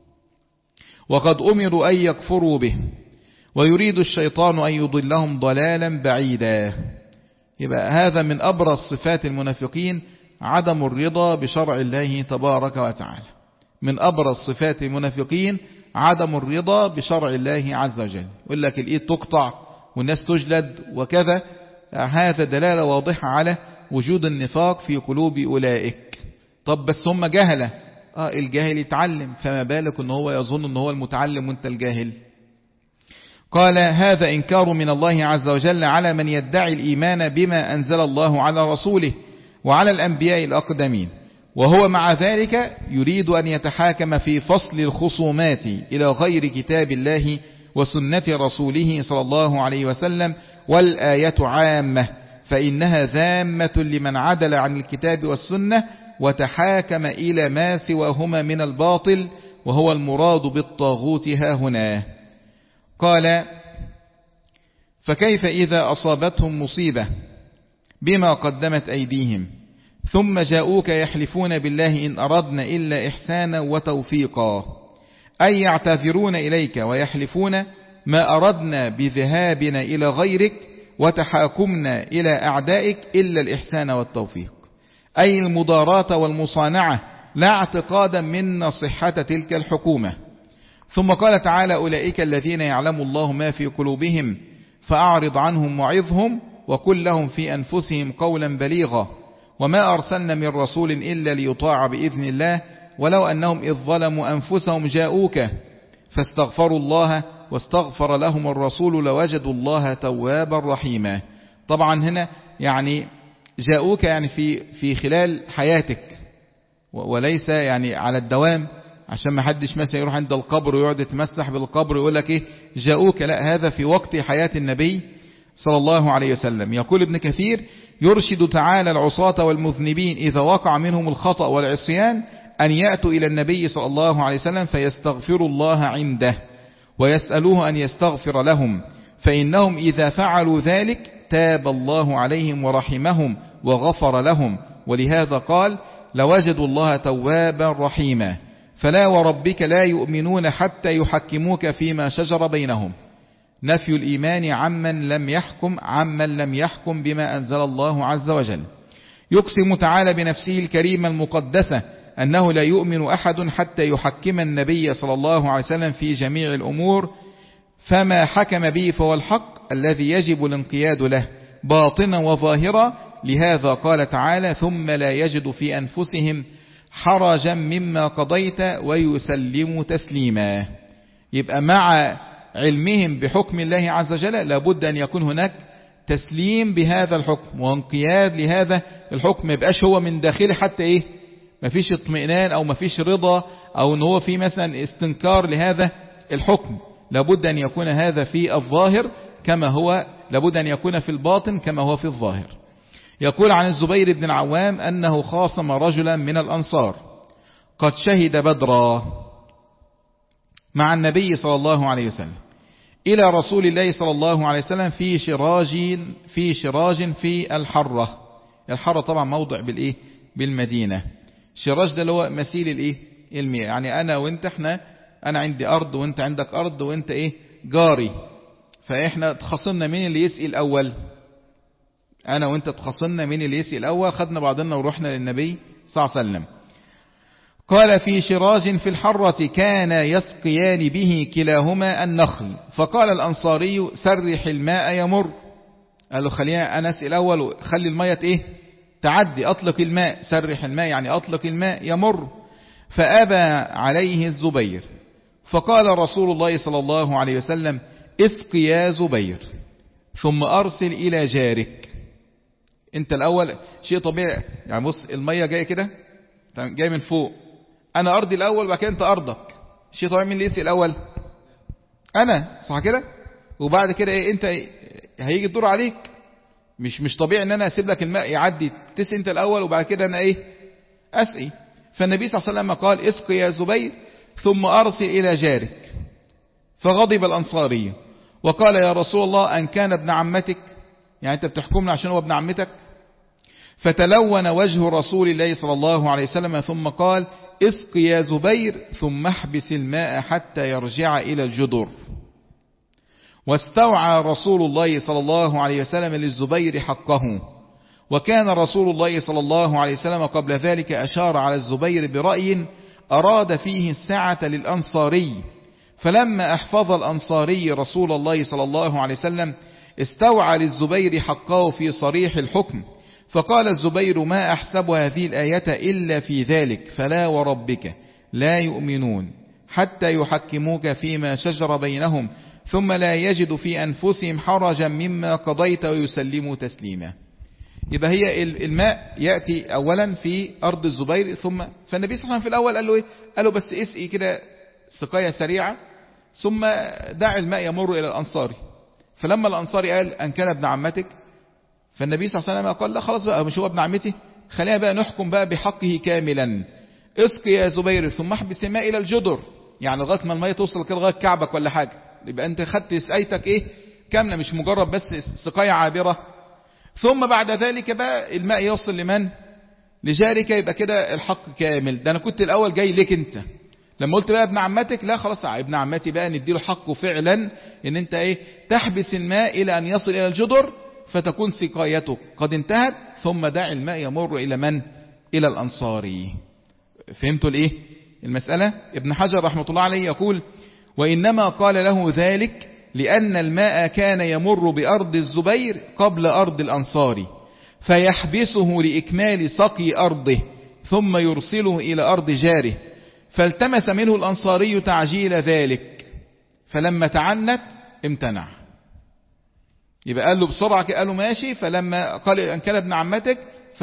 وقد أمروا أن يكفروا به ويريد الشيطان أن يضلهم ضلالا بعيدا. يبقى هذا من أبرز صفات المنافقين عدم الرضا بشرع الله تبارك وتعالى. من أبرز صفات المنافقين عدم الرضا بشرع الله عز وجل. يقول لك الإيد تقطع والناس تجلد وكذا، هذا دلالة واضحة على وجود النفاق في قلوب أولئك. طب بس هم جهلة، آه الجاهل يتعلم، فما بالك ان هو يظن ان هو المتعلم وانت الجاهل. قال هذا إنكار من الله عز وجل على من يدعي الإيمان بما أنزل الله على رسوله وعلى الأنبياء الأقدمين. وهو مع ذلك يريد أن يتحاكم في فصل الخصومات إلى غير كتاب الله وسنة رسوله صلى الله عليه وسلم، والآية عامة، فإنها ذامة لمن عدل عن الكتاب والسنة وتحاكم إلى ما سواهما من الباطل، وهو المراد بالطاغوت ها هنا. قال: فكيف إذا أصابتهم مصيبة بما قدمت أيديهم ثم جاءوك يحلفون بالله إن أردنا إلا إحسانا وتوفيقا، أي يعتذرون إليك ويحلفون ما أردنا بذهابنا إلى غيرك وتحاكمنا إلى أعدائك إلا الإحسان والتوفيق، أي المضاراة والمصانعة، لا اعتقادا من صحة تلك الحكومة. ثم قال تعالى: أولئك الذين يعلم الله ما في قلوبهم فأعرض عنهم وعظهم وقل لهم في أنفسهم قولا بليغا، وما أرسلنا من رسول إلا ليطاع بإذن الله ولو أنهم إذ ظلموا أنفسهم جاءوك فاستغفروا الله واستغفر لهم الرسول لوجدوا الله توابا رحيما. طبعا هنا يعني جاءوك يعني في في خلال حياتك، وليس يعني على الدوام، عشان ما حدش مثلا يروح عند القبر ويقعد يتمسح بالقبر ويقول لك ايه جاءوك، لا، هذا في وقت حياة النبي صلى الله عليه وسلم. يقول ابن كثير: يرشد تعالى العصاة والمذنبين إذا وقع منهم الخطأ والعصيان أن يأتوا إلى النبي صلى الله عليه وسلم فيستغفروا الله عنده ويسألوه أن يستغفر لهم، فإنهم إذا فعلوا ذلك تاب الله عليهم ورحمهم وغفر لهم، ولهذا قال: لوجدوا الله توابا رحيما. فلا وربك لا يؤمنون حتى يحكموك فيما شجر بينهم، نفي الإيمان عمن لم يحكم عمن لم يحكم بما أنزل الله عز وجل. يقسم تعالى بنفسه الكريمة المقدسة أنه لا يؤمن أحد حتى يحكم النبي صلى الله عليه وسلم في جميع الأمور، فما حكم به فهو الحق الذي يجب الانقياد له باطنا وظاهرا. لهذا قال تعالى: ثم لا يجد في أنفسهم حرجا مما قضيت ويسلموا تسليما. يبقى مع علمهم بحكم الله عز وجل لابد أن يكون هناك تسليم بهذا الحكم وانقياد لهذا الحكم، ما يبقاش هو من داخله حتى ايه ما فيش اطمئنان او ما فيش رضا او ان هو في مثلا استنكار لهذا الحكم. لابد أن يكون هذا في الظاهر كما هو، لابد أن يكون في الباطن كما هو في الظاهر. يقول عن الزبير بن العوام أنه خاصم رجلا من الأنصار قد شهد بدرا مع النبي صلى الله عليه وسلم إلى رسول الله صلى الله عليه وسلم في شراج في شراج في الحرة. الحرة طبعا موضع بالإيه بالمدينة. شراج ده اللي هو مثيل الإيه المياه، يعني أنا وإنت إحنا أنا عندي أرض وإنت عندك أرض وإنت إيه جاري، فإحنا تخصمنا مين اللي يسقي الأول؟ أنا وإنت تخصمنا مين اللي يسقي الأول، خدنا بعضنا ورحنا للنبي صلى الله عليه وسلم. قال: في شراج في الحرة كان يسقيان به كلاهما النخل، فقال الأنصاري: سرح الماء يمر. قال له: خلينا أنا أسقي الأول وخلي المية إيه تعدي، أطلق الماء، سرح الماء يعني أطلق الماء يمر. فأبى عليه الزبير، فقال رسول الله صلى الله عليه وسلم: اسق يا زبير ثم أرسل إلى جارك. انت الأول شيء طبيعي، يعني بص المية جاية كده جاي من فوق، أنا أرضي الأول وبعد كده أنت أرضك، شيء طبيعي. مين اللي يسقي الأول؟ أنا، صح كده؟ وبعد كده إيه أنت هيجي الدور عليك. مش مش طبيعي إن أنا أسيب لك الماء يعدي تسقي أنت الأول وبعد كده أنا إيه أسقي. فالنبي صلى الله عليه وسلم قال: اسق يا زبير ثم أرسل إلى جارك. فغضب الأنصاري وقال: يا رسول الله أن كان ابن عمتك، يعني أنت بتحكمنا عشان هو ابن عمتك؟ فتلون وجه رسول الله صلى الله عليه وسلم ثم قال: اسق يا زبير ثم احبس الماء حتى يرجع إلى الجدر. واستوعى رسول الله صلى الله عليه وسلم للزبير حقه. وكان رسول الله صلى الله عليه وسلم قبل ذلك أشار على الزبير برأي أراد فيه السعة للأنصاري، فلما أحفظ الأنصاري رسول الله صلى الله عليه وسلم استوعى للزبير حقه في صريح الحكم. فقال الزبير: ما أحسب هذه الآية إلا في ذلك، فلا وربك لا يؤمنون حتى يحكموك فيما شجر بينهم ثم لا يجد في أنفسهم حرجا مما قضيت ويسلموا تسليما. يبقى هي الماء يأتي أولا في أرض الزبير، ثم فالنبي صلى الله عليه وسلم في الأول قال له إيه؟ قال له بس اسقي كده سقاية سريعة ثم دع الماء يمر إلى الأنصاري. فلما الأنصاري قال أن كان ابن عمتك، فالنبي صلى الله عليه وسلم قال لا خلاص بقى مش هو ابن عمتي، خلينا بقى نحكم بقى بحقه كاملا. اسقي يا زبير ثم احبس الماء إلى الجدر، يعني لغاية ما الماء توصل كده لغاية كعبك ولا حاجة، يبقى أنت خدت سقايتك إيه كاملة، مش مجرد بس سقاية عابرة. ثم بعد ذلك بقى الماء يوصل لمن؟ لجارك، يبقى كده الحق كامل. ده أنا كنت الأول جاي لك أنت، لما قلت بقى ابن عمتك لا خلاص ابن عمتي بقى نديله حقه فعلا، ان انت ايه تحبس الماء الى ان يصل الى الجدر فتكون سقايتك قد انتهت، ثم دع الماء يمر الى من؟ الى الانصاري. فهمتوا الايه المسألة؟ ابن حجر رحمة الله عليه يقول وانما قال له ذلك لان الماء كان يمر بارض الزبير قبل ارض الانصاري، فيحبسه لاكمال سقي ارضه ثم يرسله الى ارض جاره، فالتمس منه الأنصاري تعجيل ذلك، فلما تعنت امتنع. يبقى قال له بسرعة، قال له ماشي، فلما قال أن كان ابن عمتك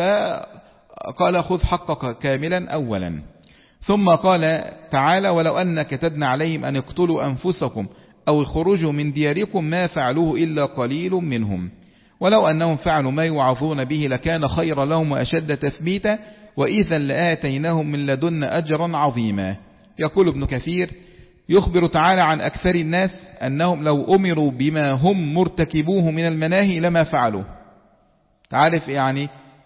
فقال خذ حقك كاملا أولا. ثم قال تعالى ولو أن كتبنا عليهم أن اقتلوا أنفسكم أو خرجوا من دياركم ما فعلوه إلا قليل منهم ولو أنهم فعلوا ما يوعظون به لكان خيرا لهم وأشد تثبيتا وإذا لآتيناهم من لدن أجرا عظيما. يقول ابن كثير يخبر تعالى عن أكثر الناس أنهم لو أمروا بما هم مرتكبوه من المناهي لما فعلوا. تعرف يعني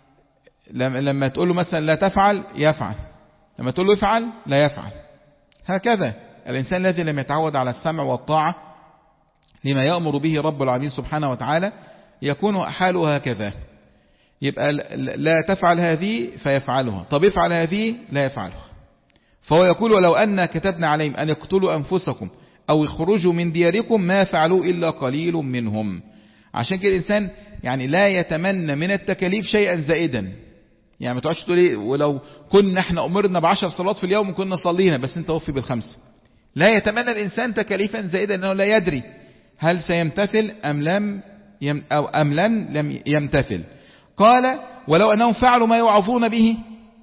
لما تقول له مثلا لا تفعل يفعل، لما تقول له افعل لا يفعل. هكذا الإنسان الذي لم يتعود على السمع والطاعة لما يأمر به رب العالمين سبحانه وتعالى يكون حاله هكذا. يبقى لا تفعل هذه فيفعلها، طب افعل هذه لا يفعلها. فهو يقول ولو أن كتبنا عليهم أن يقتلوا أنفسكم أو يخرجوا من دياركم ما فعلوا إلا قليل منهم. عشان كده الإنسان يعني لا يتمنى من التكاليف شيئا زائدا، يعني ما تقعدش تقول ايه ولو كنا احنا أمرنا بعشر صلوات في اليوم كنا صلينا بس انت وفي بالخمسة. لا يتمنى الإنسان تكاليفا زائدا أنه لا يدري هل سيمتثل أم لم يم أو أم لم لم يمتثل. قال ولو أنهم فعلوا ما يوعظون به،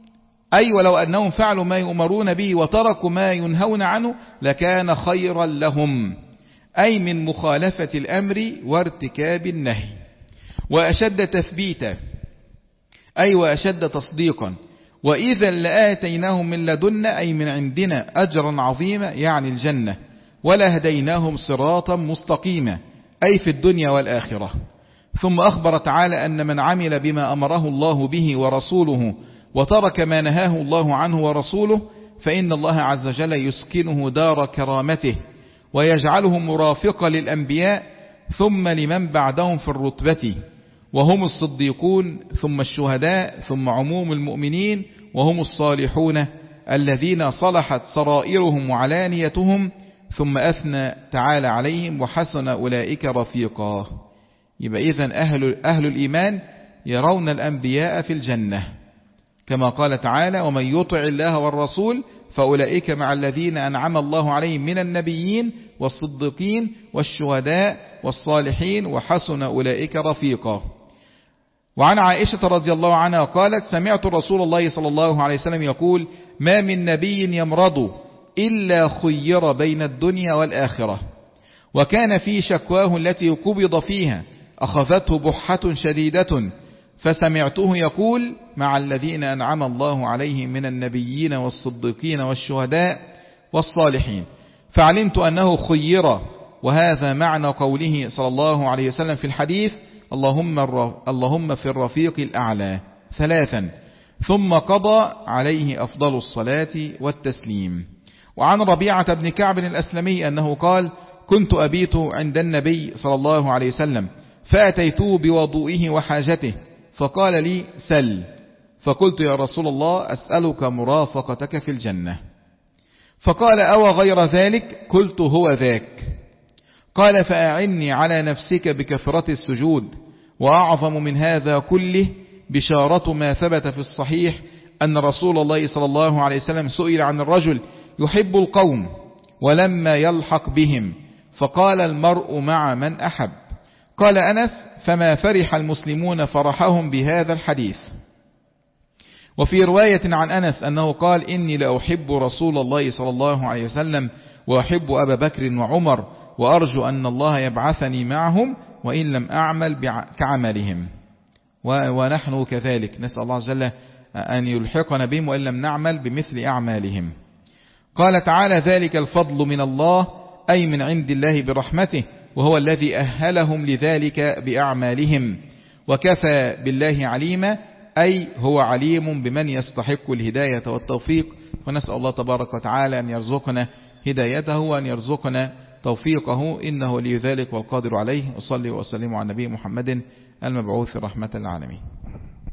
أي ولو أنهم فعلوا ما يؤمرون به وتركوا ما ينهون عنه لكان خيرا لهم، أي من مخالفة الأمر وارتكاب النهي، وأشد تثبيتا أي وأشد تصديقا، وإذا لآتيناهم من لدنا أي من عندنا أجرا عظيما يعني الجنة، ولهديناهم صراطا مستقيما أي في الدنيا والآخرة. ثم أخبر تعالى أن من عمل بما أمره الله به ورسوله وترك ما نهاه الله عنه ورسوله فإن الله عز وجل يسكنه دار كرامته ويجعله مرافقا للأنبياء ثم لمن بعدهم في الرتبة وهم الصديقون ثم الشهداء ثم عموم المؤمنين وهم الصالحون الذين صلحت سرائرهم وعلانيتهم ثم أثنى تعالى عليهم وحسن أولئك رفيقا. يبقى إذن أهل, أهل الإيمان يرون الأنبياء في الجنة كما قال تعالى ومن يطع الله والرسول فأولئك مع الذين أنعم الله عليهم من النبيين والصديقين والشهداء والصالحين وحسن أولئك رفيقا. وعن عائشة رضي الله عنها قالت سمعت رسول الله صلى الله عليه وسلم يقول ما من نبي يمرض إلا خير بين الدنيا والآخرة، وكان في شكواه التي قبض فيها أخذته بحة شديدة فسمعته يقول مع الذين أنعم الله عليهم من النبيين والصديقين والشهداء والصالحين، فعلمت أنه خير. وهذا معنى قوله صلى الله عليه وسلم في الحديث اللهم, اللهم في الرفيق الأعلى ثلاثا ثم قضى عليه أفضل الصلاة والتسليم. وعن ربيعة بن كعب الأسلمي أنه قال كنت أبيت عند النبي صلى الله عليه وسلم فأتيته بوضوئه وحاجته فقال لي سل، فقلت يا رسول الله أسألك مرافقتك في الجنة، فقال أو غير ذلك؟ قلت هو ذاك. قال فأعني على نفسك بكثرة السجود، وأعظم من هذا كله بشارة ما ثبت في الصحيح أن رسول الله صلى الله عليه وسلم سئل عن الرجل يحب القوم ولما يلحق بهم فقال المرء مع من أحب. قال أنس: فما فرح المسلمون فرحهم بهذا الحديث. وفي رواية عن أنس أنه قال: إني لأحب رسول الله صلى الله عليه وسلم وأحب أبا بكر وعمر وأرجو أن الله يبعثني معهم وإن لم أعمل كعملهم. ونحن كذلك نسأل الله عز وجل أن يلحقنا بهم وإن لم نعمل بمثل أعمالهم. قال تعالى: ذلك الفضل من الله، أي من عند الله برحمته، وهو الذي أهلهم لذلك بأعمالهم، وكفى بالله عليما، أي هو عليم بمن يستحق الهداية والتوفيق. ونسأل الله تبارك وتعالى أن يرزقنا هدايته وأن يرزقنا توفيقه، إنه لذلك والقادر عليه. أصلي وأسلم على نبي محمد المبعوث رحمة العالمين.